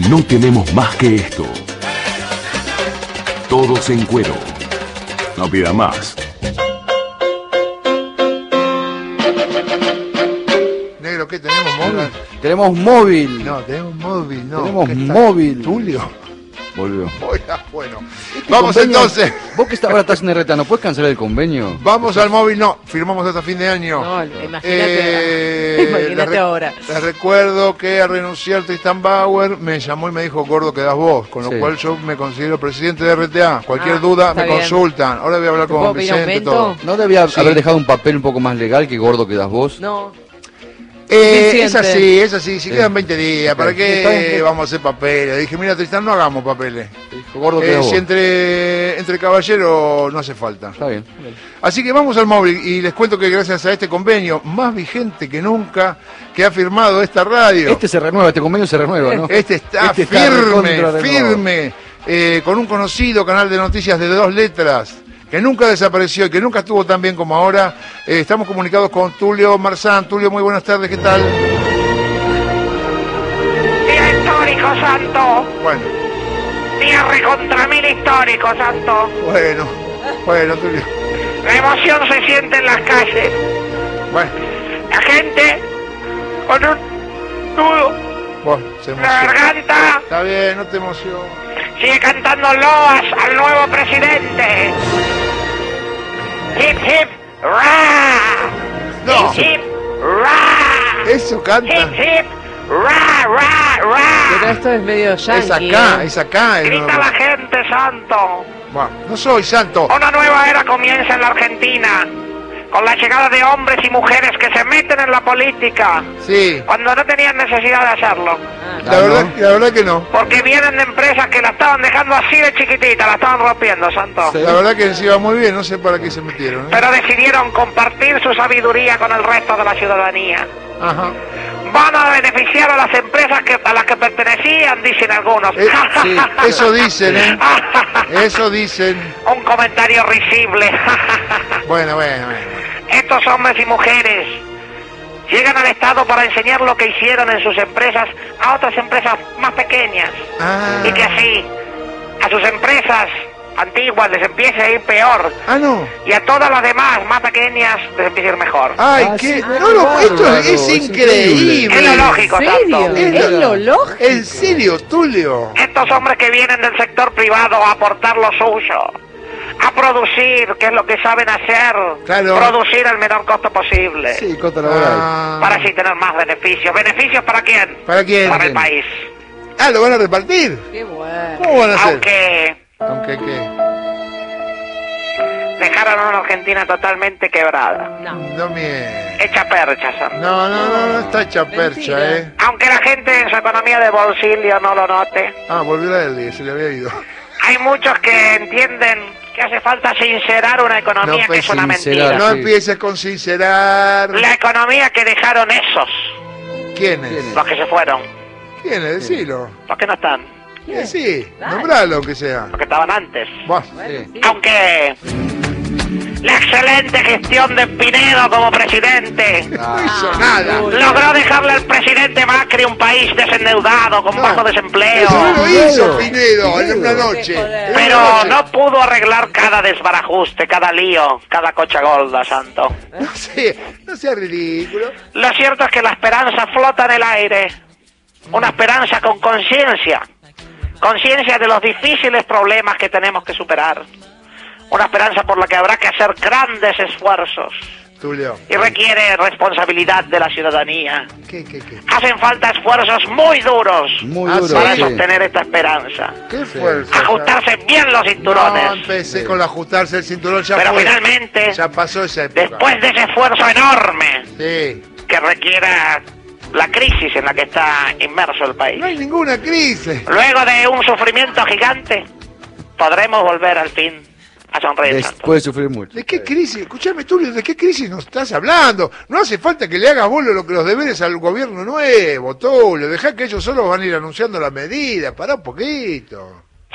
No tenemos más que esto. Todos en cuero. No pida más. Negro, ¿qué tenemos? ¿Móvil? Tenemos móvil. No, tenemos móvil, no. Tenemos ¿Qué está? móvil. Tulio. Volvió. Bueno, vamos Convenio, entonces. Vos que ahora estás en RTA, ¿no puedes cancelar el convenio? Vamos al móvil, no. Firmamos hasta fin de año. No, imagínate ahora. Les recuerdo que al renunciar Tristan Bauer me llamó y me dijo, gordo, quedás vos. Con lo Sí. cual yo me considero presidente de RTA. Cualquier duda está me bien. consultan. Ahora voy a hablar ¿Te puedo con pedir Vicente, aumento? todo. ¿No debía Sí. haber dejado un papel un poco más legal que gordo quedas vos? No. Es Suficiente. así. Si quedan 20 días, ¿para Está bien. qué vamos a hacer papeles? Dije, mira, Tristan, no hagamos papeles. Dijo, gordo quedas Si vos. entre caballeros no hace falta. Está bien. Así que vamos al móvil y les cuento que gracias a este convenio, más vigente que nunca, que ha firmado esta radio. Este se renueva, este convenio se renueva, ¿no? Este está Este está firme, recontra renovado. firme, con un conocido canal de noticias de 2 letras, que nunca desapareció y que nunca estuvo tan bien como ahora. Estamos comunicados con Tulio Marzán. Tulio, muy buenas tardes, ¿qué tal? Día histórico, Santo. Bueno, Día recontra mil histórico, Santo. bueno, Tulio. La emoción se siente en las calles. Bueno, La gente con un nudo se en la emociona. garganta Está bien, no te emociones. sigue cantando loas al nuevo presidente. Hip, hip, ra. No. Hip, hip, ra. Eso Hip, canta. hip, ra, ra, Pero ra. esto es medio yankee. Es acá. Grita la gente, Santo. Bueno, no soy santo. Una nueva era comienza en la Argentina, con la llegada de hombres y mujeres que se meten en la política, Sí, cuando no tenían necesidad de hacerlo. la verdad que no. Porque vienen de empresas que la estaban dejando así de chiquitita, la estaban rompiendo, Santo. Sí. La verdad que les iba muy bien, no sé para qué se metieron. Pero decidieron compartir su sabiduría con el resto de la ciudadanía. Ajá. Van a beneficiar a las empresas a las que pertenecían, dicen algunos. Sí, eso dicen, ¿eh? Eso dicen. Un comentario risible. Bueno. Estos hombres y mujeres llegan al Estado para enseñar lo que hicieron en sus empresas a otras empresas más pequeñas. Ah, Y que así a sus empresas antiguas les empiece a ir peor. no. Y a todas las demás más pequeñas les empiece a ir mejor. Ay, Ah, qué. sí, No, esto bárbaro, es es increíble. Es lo lógico, ¿En serio? Santo. ¿Es lo lógico? ¿En serio, Tulio? Estos hombres que vienen del sector privado a aportar lo suyo, a producir, que es lo que saben hacer, Claro. producir al menor costo posible, Sí, cota laboral. para así tener más beneficios. ¿Beneficios para quién? ¿Para quién? Para el país. ¿Lo van a repartir? Qué bueno. ¿Cómo van a hacer? Aunque ¿qué? dejaron a una Argentina totalmente quebrada, No. No mientas. hecha percha, Santo. No está hecha percha, Mentira. ¿eh? Aunque la gente en su economía de bolsillo no lo note, Volvió a él, se le había ido. hay muchos que entienden que hace falta sincerar una economía No, que es una sincerar. mentira. No sí. empieces con sincerar. La economía que dejaron esos, ¿Quién es? ¿Quién es? los que se fueron, ¿Quién es? Decilo. los que no están, Sí, Dale. nombralo aunque sea. los que estaban antes. Buah. Sí. Sí. Aunque la excelente gestión de Pinedo como presidente No hizo nada. logró dejarle al presidente Macri un país desendeudado, con bajo desempleo, Eso no lo hizo Pinedo. Pinedo en una Pinedo. noche. Qué joder. En una pero noche. no pudo arreglar cada desbarajuste, cada lío, cada cocha gorda, Santo. No sea ridículo. Lo cierto es que la esperanza flota en el aire, una esperanza con conciencia de los difíciles problemas que tenemos que superar, una esperanza por la que habrá que hacer grandes esfuerzos Tulio. y requiere responsabilidad de la ciudadanía. ¿Qué? Hacen falta esfuerzos muy duros Muy Ah, duro, para sí. sostener esta esperanza. ¿Qué fuerza? Ajustarse bien los No, cinturones. empecé con ajustarse el cinturón, ya Pero fue. finalmente, Ya pasó esa época. después de ese esfuerzo enorme Sí. que requiera la crisis en la que está inmerso el país, No hay ninguna crisis. luego de un sufrimiento gigante, podremos volver al fin a sonreír, Santo. Puede sufrir mucho. ¿De qué crisis? Escuchame, Tulio, ¿de qué crisis nos estás hablando? No hace falta que le hagas vos lo que los deberes al gobierno nuevo, Tulio. Dejá que ellos solos van a ir anunciando las medidas. Pará un poquito.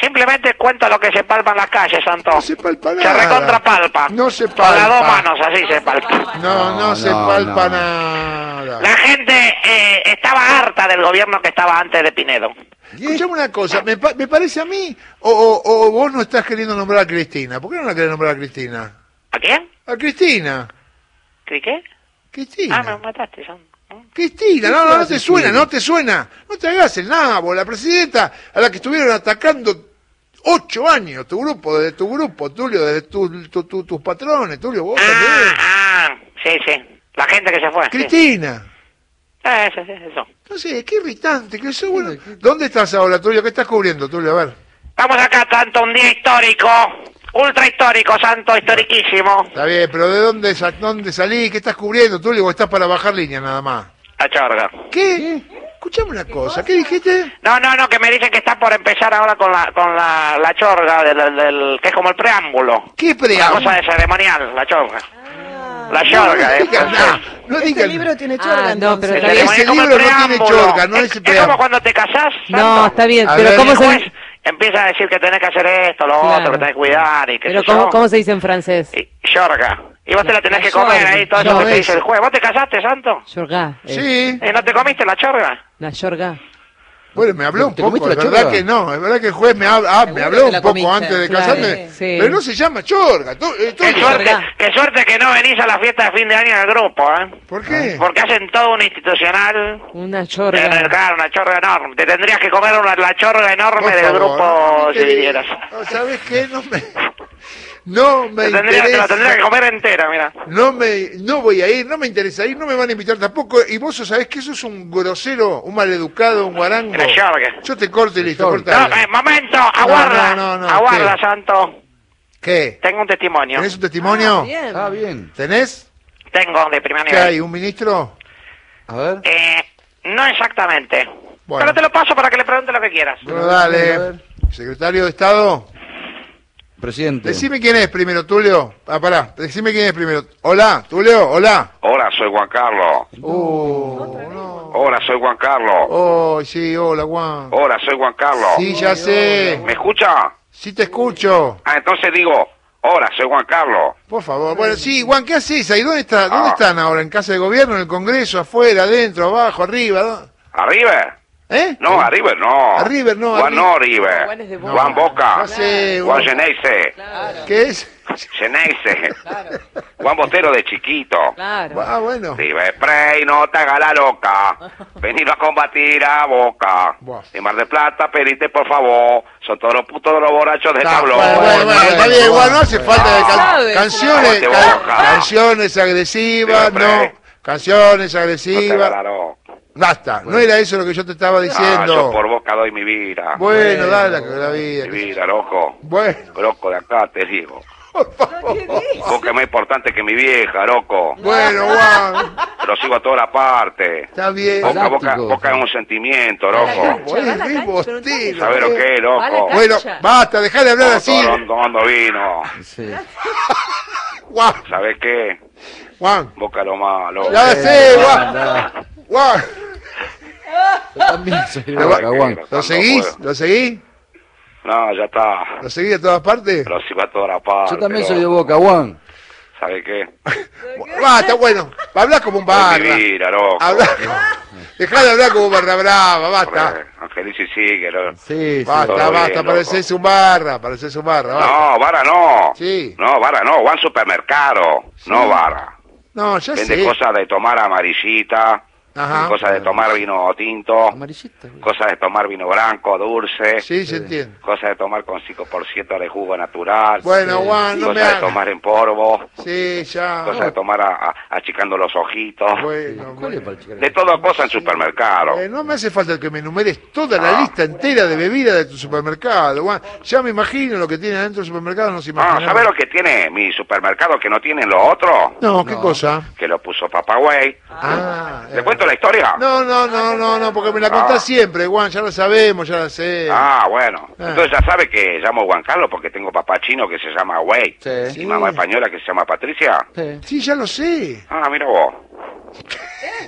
Simplemente cuento lo que se palpa en las calles, Santo. No se palpa Se nada. recontrapalpa. No se Con las dos palpa. manos, así se palpa. No se no, palpa no. nada. La gente estaba harta del gobierno que estaba antes de Pinedo. Escuchame una cosa, me parece a mí, o vos no estás queriendo nombrar a Cristina. ¿Por qué no la querés nombrar a Cristina? ¿A quién? A Cristina. ¿Qué? Cristina. Ah, me mataste, Santo. Cristina, no te suena, no te suena. No te hagas el nabo, la presidenta a la que estuvieron atacando 8 años, tu grupo, Tulio, desde tus patrones, Tulio, vos también. Sí. La gente que se fue. Cristina. Sí. Eso. No sé, qué irritante, que eso, bueno. ¿Dónde estás ahora, Tulio? ¿Qué estás cubriendo, Tulio? A ver. Estamos acá, Santo, un día histórico. Ultra histórico, Santo, historiquísimo. Está bien, pero ¿de dónde salís? ¿Qué estás cubriendo, Tulio? ¿O estás para bajar línea nada más? La chorga. ¿Qué? Escuchame una cosa, ¿qué dijiste? No, que me dicen que está por empezar ahora con la chorga, del que es como el preámbulo. ¿Qué Una preámbulo? cosa de ceremonial, la chorga. La chorga, No Este digan. libro tiene chorga, no, entonces. pero está El bien. Ese ceremonia libro como el no tiene preámbulo. chorga, no es Es como preámbulo. cuando te casás, No, Santo. está bien, A pero ver, ¿cómo El juez se, empieza a decir que tenés que hacer esto, lo Claro. otro, que tenés que cuidar y que pero cómo se dice en francés? Chorga. Y vos te la tenés La que comer chorga. ahí, todo eso No, que te es- dice el juez. ¿Vos te casaste, Santo? Yorga. Sí. ¿Y no te comiste la chorga? La yorga. Bueno, me habló un ¿Te poco, comiste es la verdad chorga? que no, es verdad que el juez me habló que un la poco comiste, antes de claro. casarme, Sí. pero no se llama chorga. Qué suerte que no venís a la fiesta de fin de año del grupo, ¿eh? ¿Por qué? Porque hacen todo un institucional. Una yorga. Claro, una chorga enorme. Te tendrías que comer la chorga enorme Por del favor, grupo no si te- vinieras. no, ¿sabes qué? No me Te la tendrías interesa. que comer entera, mira. No voy a ir, no me interesa ir, no me van a invitar tampoco. Y vos sabés que eso es un grosero, un maleducado, un guarango. La chorga. Yo te corto y listo, No, No, cortale. momento, aguarda. no, aguarda, ¿qué? Santo. ¿Qué? Tengo un testimonio. ¿Tenés un testimonio? Bien. Ah, bien. ¿Tenés? Tengo de primer ¿Qué nivel. hay? ¿Un ministro? A ver. No exactamente. Bueno. Pero te lo paso para que le pregunte lo que quieras. Bueno, A dale. ver. Secretario de Estado. Presidente. Decime quién es primero, Tulio. Ah, pará. Decime quién es primero. Hola, Tulio, hola. Hola, soy Juan Carlos. No. Hola, soy Juan Carlos. Oh, sí, hola, Juan. Hola, soy Juan Carlos. Sí, ya sé. ¿Me escucha? Sí te escucho. Ah, entonces digo, hola, soy Juan Carlos. Por favor. Bueno, sí, Juan, ¿qué haces ahí? ¿Dónde Ah. están ahora? ¿En casa de gobierno, en el Congreso, afuera, adentro, abajo, arriba? ¿Arriba? ¿Eh? No, arriba no. Arriba, no, Juan arriba. no, arriba. Juan es de Boca. Juan Boca. No sé, Juan Juan. Geneise. ¿Qué es? Geneise. Juan Botero de chiquito. Claro. Ah, bueno. River Spray, no te haga la loca. Venido a combatir a Boca. Buah. De Mar del Plata, pedite por favor. Son todos los putos de los borrachos de Está, tablón. bueno, está bien, Juan, no hace falta de sabe. canciones, Aguante Boca. canciones agresivas, River no, Plate. canciones No te haga agresivas. la loca. Basta, no era eso lo que yo te estaba Ah, yo diciendo. por Boca doy mi vida. Bueno, dale la vida. Mi vida, loco. Bueno, Loco, de acá te digo. por favor. Boca es más importante que mi vieja, loco. Bueno, Juan, Pero sigo a toda la parte. está bien. Boca es un sentimiento, loco. Bueno, es bostero. ¿Sabes lo que es, Va a la loco? cancha. Bueno, basta, dejá de hablar así. Todo vino. Sí. Juan, ¿Sabes qué? Juan, Boca lo malo. ya sé, Juan. Anda. Juan. Yo también soy de Pero Boca, va- Juan. ¿Lo seguís? ¿Lo seguís? No, ya está. ¿Lo seguís a todas partes? Pero sigo a toda la parte. Yo también soy de Boca, Juan. ¿Sabes qué? Basta, bueno, hablar como un Doy mi barra. vida, loco. Dejá de hablar como barra brava, basta. Hombre, Angelici sigue, loco. Sí, sí. Basta, todo basta, bien, parecés un barra, basta. No, vara no. Sí. No, vara no. Juan Supermercado. No vara. No, ya Vende sé. cosas de tomar amarillita. Ajá. Cosas de tomar vino tinto. Amarillita. güey. Cosas de tomar vino blanco, dulce. Sí, se entiende. Cosas de tomar con 5% de jugo natural. Bueno, Juan, no me Cosas de hagas. tomar en polvo. Sí, ya. Cosas de tomar achicando los ojitos. Bueno, ¿Cuál es bueno. para el chico? De todo cosa en supermercado. No me hace falta que me enumeres toda la lista entera de bebidas de tu supermercado, Juan. Ya me imagino lo que tiene adentro del supermercado, no se Ah, imagina. ¿sabes lo que tiene mi supermercado que no tienen los otros? No, ¿qué cosa? Que lo puso Papá Güey. Ah, ¿Le cuento la historia? no, porque me la contás siempre, Juan, ya la sabemos, ya la sé. Ah, bueno. Ah. Entonces ya sabe que llamo Juan Carlos porque tengo papá chino que se llama Wei. Sí. Y mamá española que se llama Patricia. Sí. Sí, ya lo sé. Ah, mira vos.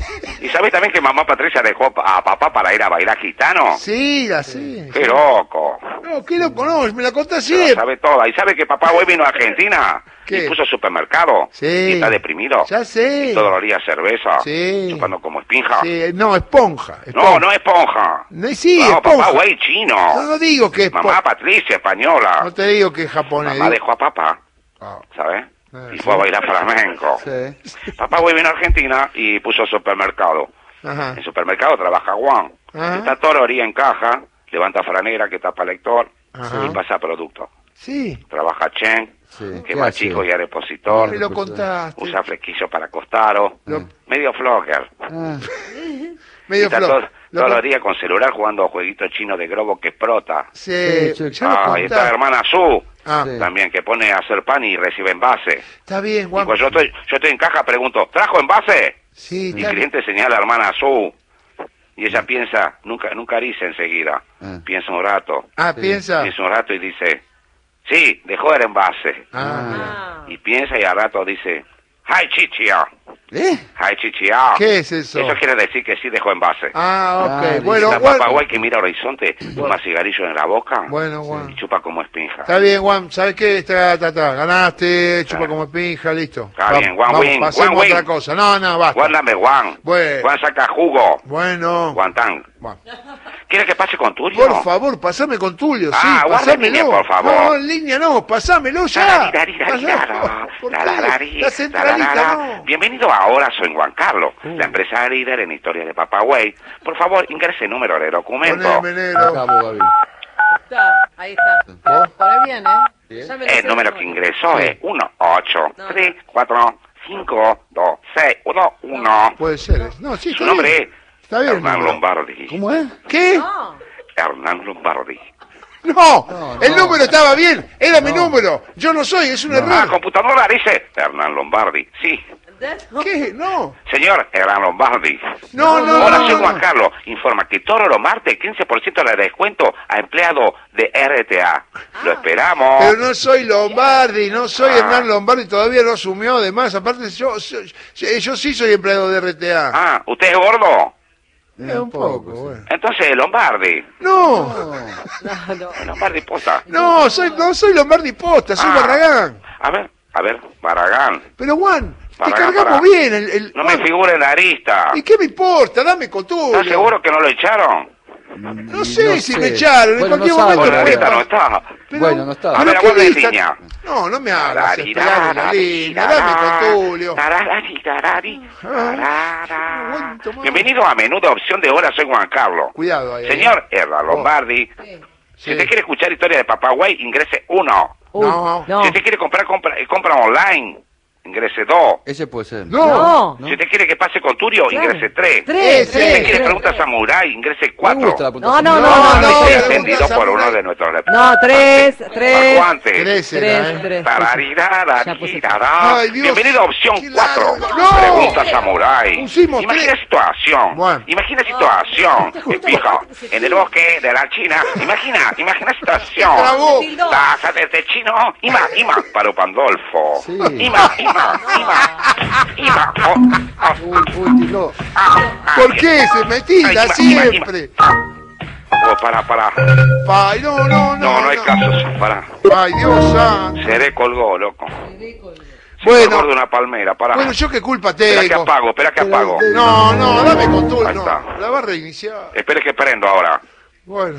¿Y sabés también que mamá Patricia dejó a papá para ir a bailar gitano? Sí, la sé. ¡Qué loco! No, qué loco, no, me la contás Se lo siempre. sabe toda. ¿Y sabe que papá hoy vino a Argentina? ¿Qué? Y puso supermercado. Sí. Y está deprimido. Ya sé. Y todos los días cerveza. Sí. Chupando como esponja. Sí, no, esponja. No, no esponja. No, sí, no, esponja. papá güey chino. No digo que es Mamá Patricia, española. No te digo que es japonés. Mamá digo- dejó a papá, Ah, ¿sabes? Y sí. fue a bailar flamenco. Sí. Papá güey vino a Argentina y puso supermercado. Ajá. En supermercado trabaja Juan. Ajá. Está todo el día en caja, levanta franera que tapa lector Ajá. y pasa producto. Sí, Trabaja Chen, Sí. que ¿Qué más hace? chico y es depositor. me lo contaste. Usa flequillo para costaro. Lo- Medio flogger. Ah, Medio Está flor. todos los días con celular jugando jueguitos chinos de globo que explota. Sí, Sí, ya lo Ah, y está la contaste. hermana Su, Ah, Sí. también, que pone a hacer pan y recibe envase. está bien, Y Juan. pues yo estoy en caja, pregunto, ¿trajo envase? Sí, Y está el bien. cliente señala a la hermana Su. Y ella piensa, nunca dice enseguida. Ah. Piensa un rato. Ah, Sí. piensa. Piensa un rato y dice, sí, dejó el envase. Ah, Y piensa y al rato dice, ¡ay, chichia! ¿Eh? ¡Ay, chichia! ¿qué es eso? Eso quiere decir que sí dejó envase. Ah, ok. Ah, Bueno, Está Juan. papá guay que mira horizonte, fuma cigarrillo en la boca Bueno, y Juan. chupa como espinja. Está bien, Juan. ¿Sabes qué? Ganaste, chupa Ah. como espinja, listo. Está bien, Juan vamos, win, pasemos Juan a otra win. cosa. No, basta. Juan dame Juan. Bueno. Juan saca jugo. Bueno. Juan Tang. Bueno. ¿Quiere que pase con Tulio? Por favor, pasame con Tulio, sí, Ah, guarda en pasámelo. línea, por favor. No, en línea no, pasámelo ya. Tararirarirara, ¿Por qué? tararari, La centralita tararara. no. Bienvenido a Ahora Soy Juan Carlos, la empresa líder en historia de Papagüey. Por favor, ingrese el número de documento. Poneme, negro. Acabo, Gaby. Está, ahí está. ¿Vos? Poné bien, ¿eh? Ya me lo sé El número de que memoria. ingresó es 1, 8, 3, 4, 5, 2, 6, 1, 1. Puede ser. No, sí, Su está nombre bien. Está es bien. Hernán número. Lombardi. ¿Cómo es? ¿Qué? No. Hernán Lombardi. No, el número estaba bien, era mi número. Yo no soy, es un Ah, error. computadora dice Hernán Lombardi. Sí. ¿Qué? No. Señor Hernán Lombardi. No. Ahora soy Juan Carlos. Informa que todos los martes 15% de descuento a empleado de RTA. Lo esperamos. Pero no soy Lombardi, no soy Ah. Hernán Lombardi, todavía no asumió. Además, aparte, yo sí soy empleado de RTA. Ah, ¿usted es gordo? Un poco, bueno. Entonces Lombardi. No, Lombardi posta. no soy Lombardi posta, soy Ah. Barragán. A ver, Barragán. Pero Juan, te Barragán, cargamos pará. bien No me Juan, figure en la lista. ¿y qué me importa? Dame con tú. ¿Estás seguro que no lo echaron? No sé si me echaron, en Bueno, cualquier no sabe, momento Bueno, la puede lista no pasar. está. Pero- Bueno, no está. A pero ver, ¿qué aguarde en lista? línea. No me hagas esperar en la línea, dame con Tulio. no aguanto más. Bienvenido a Menuda Opción de Hora, soy Juan Carlos. Cuidado ahí. Señor Hernán Lombardi, si Sí. usted quiere escuchar historia de Papagüey, ingrese 1. No. No. Si usted quiere compra online, ingrese 2. Ese puede ser. No. No. Si usted quiere que pase con Tulio, Claro. ingrese 3. Tres, Si usted quiere tres. preguntas Samurai, ingrese Me 4. gusta la punta. No, no, No, no, no, no. Estoy no, atendido preguntas por uno Samurai. de nuestros No, tres. Pacuantes. Tres era, Tres, ¿eh? tres. Tararirarirara. Ay, Dios. Bienvenido a opción Qué 4. largo. ¡No! Pregunta Samurai. Pusimos Imagina tres. situación. Bueno. Imagina situación. Pijo, en el bosque de la China. Imagina situación. Trabó. Taja desde chino. Ima, para Pandolfo. Sí. Ima. Oh, Uy, tiró. ¿Por qué se me tira Ay, siempre? Oh, para. Ay, no. No hay caso, para. Ay, Dios santo. Seré colgó, loco. Bueno. Colgó de una palmera, para. Bueno, yo qué culpa Espera que tengo. apago. No, dame con tú, Ahí no. está. La va a reiniciar. Espere que prendo ahora. Bueno.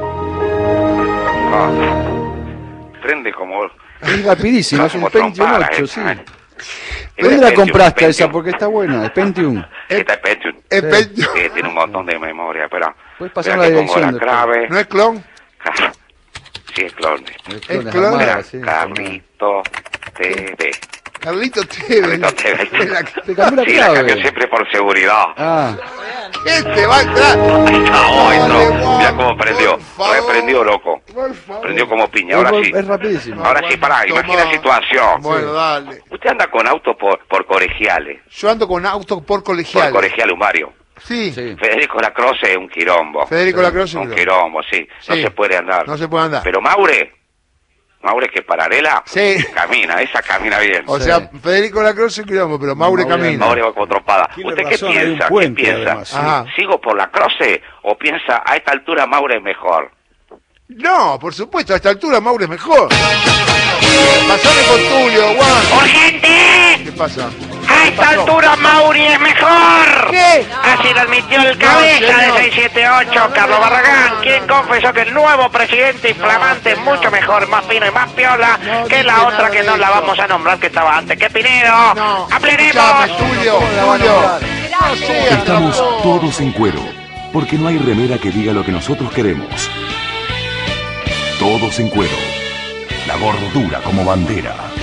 Ah. Prende como... Es rapidísimo, es un como Pentium trompara, 8, sí. ¿eh? ¿Dónde la Pentium, compraste Pentium. esa? Porque está buena, es Pentium. Esta es Pentium. Es Tiene un montón de memoria, espera. Puedes pasar Espera la que pongo dirección la después. clave. ¿No es clon? Sí, es clon. Es clon. armada, sí. Carlito TV. Carlito TV. Carlito TV. Te cambió la Sí, la cambio clave. siempre por seguridad. Ah, Este va a entrar. Ahí está, oh, entró. Dale, Juan, Mira cómo prendió. por favor. Reprendió, loco. Por favor. Prendió como piña. Ahora sí. es rapidísimo. Ahora sí, pará. Imagina Tomá. situación. Bueno, dale. Usted anda con auto por colegiales. Yo ando con auto por Por colegial. colegial Humario. Sí. Sí. Federico Lacroce es un quilombo. Federico Lacroze. Un quilombo, sí. No Sí. se puede andar. No se puede andar. Pero Maure Maure que paralela, Sí. camina, esa camina bien. O Sí. sea, Federico Lacroix es un quilombo, pero Maure camina. Maure va como trompada. Tiene ¿Usted qué razón, hay un piensa? puente, ¿Qué piensa? además, sí. Ajá. ¿Sigo por la Croce o piensa a esta altura Maure es mejor? No, por supuesto, a esta altura Maure es mejor. Pasame con Tulio, Juan. ¡Urgente! ¿Qué pasa? A esta altura Mauri es mejor. ¿Qué? Así lo admitió el No, cabeza señor. de 678, Carlos Barragán, quien confesó que el nuevo presidente y flamante es mucho mejor, más fino y más piola No que dije la nada otra que de no la eso. vamos a nombrar, que estaba antes. ¡Que Pinedo! No. ¡Aplenemos! Escuchame, Tulio, Tulio. No seas Estamos tramposo. todos en cuero, porque no hay remera que diga lo que nosotros queremos. Todos en cuero. La gordura como bandera.